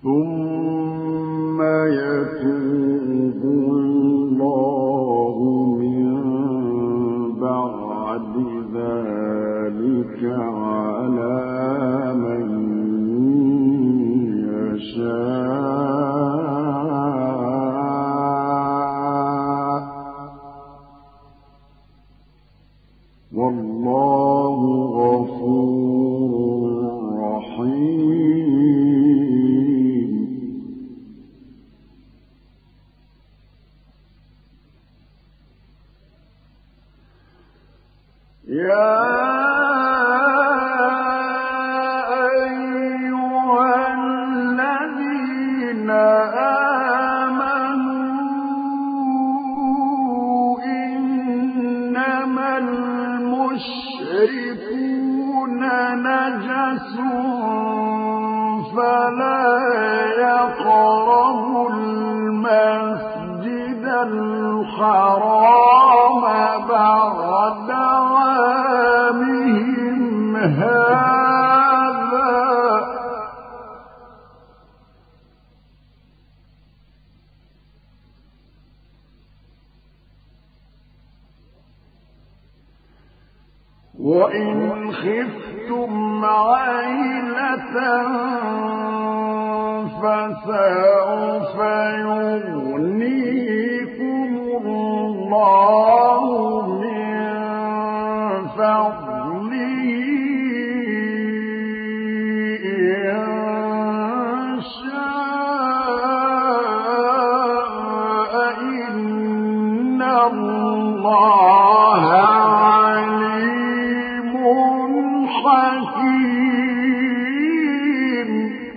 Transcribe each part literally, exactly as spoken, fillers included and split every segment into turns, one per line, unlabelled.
ثم يتوب الله من بعد ذلك على من يشاء والله غفور رحيم. يا أيها الذين آمنوا إنما المشركون نجس فلا يقربوا المسجد الحرام بعد عامهم هذا وإن خفتم عيلة فسوف يغنيكم الله من فضله إن شاء إن الله عليم حكيم.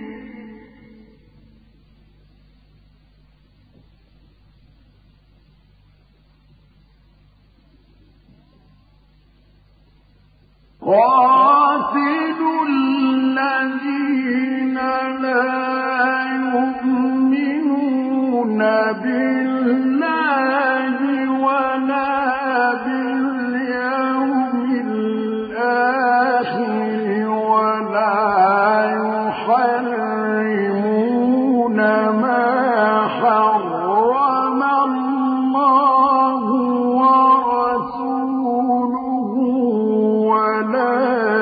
قاتلوا الذين لا يؤمنون بالله ولا باليوم الآخر ولا يحرمون ما حرم الله ورسوله ولا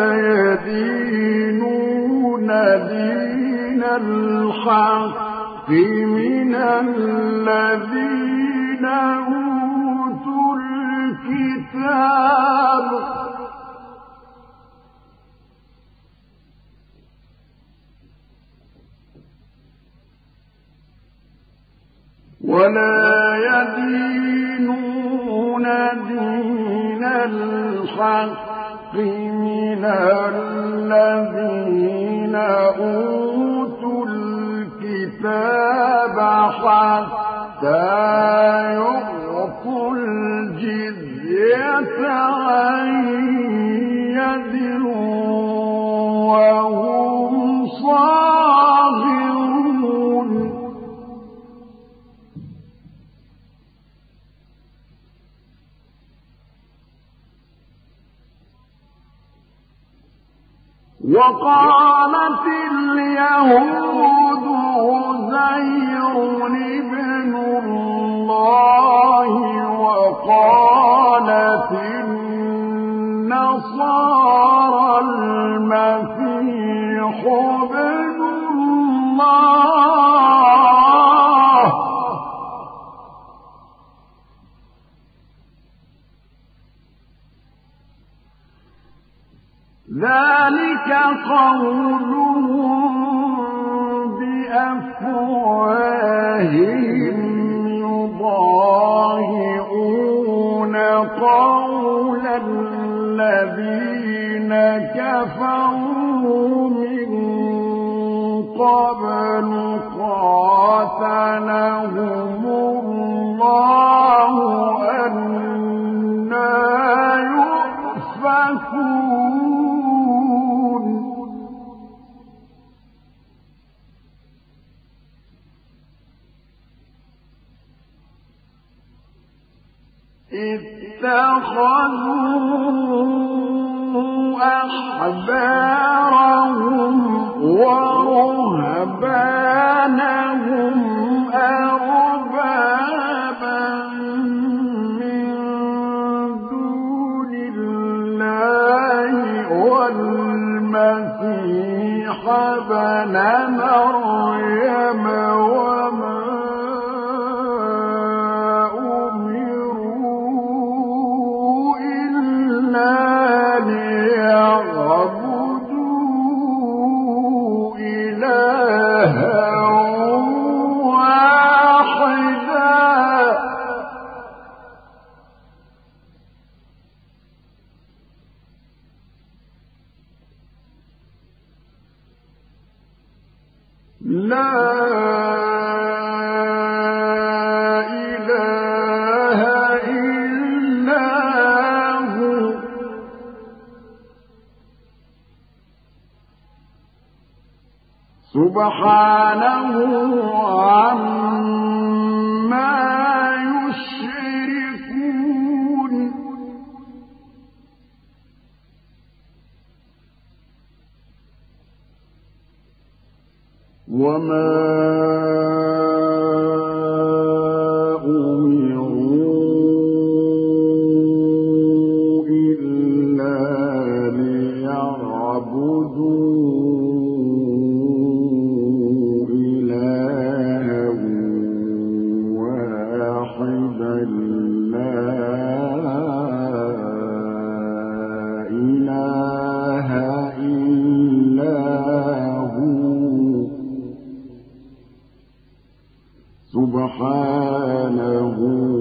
يدينون دين الحق من الذين أوتوا الكتاب ولا يدينون دين الحق من الذين أوتوا الكتاب حتى يعطوا الجزية عن يد وهم صاغرون. وقالت اليهود عزير ابن الله وقالت النصارى المسيح ابن الله ذلك قولهم بأفواههم يضاهئون قول الذين كفروا من قبل قاتلهم الله أنى يؤفكون. اتخذوا أحبارهم ورهبانهم ورهبانهم أربابا من دون الله والمسيح ابن مريم وما أمروا إلا ليعبدوا إلها واحدا لا إله إلا هو سبحانه عما يشركون وما أمروا إلا ليعبدوا إلها واحدا لا إله إلا هو سبحانه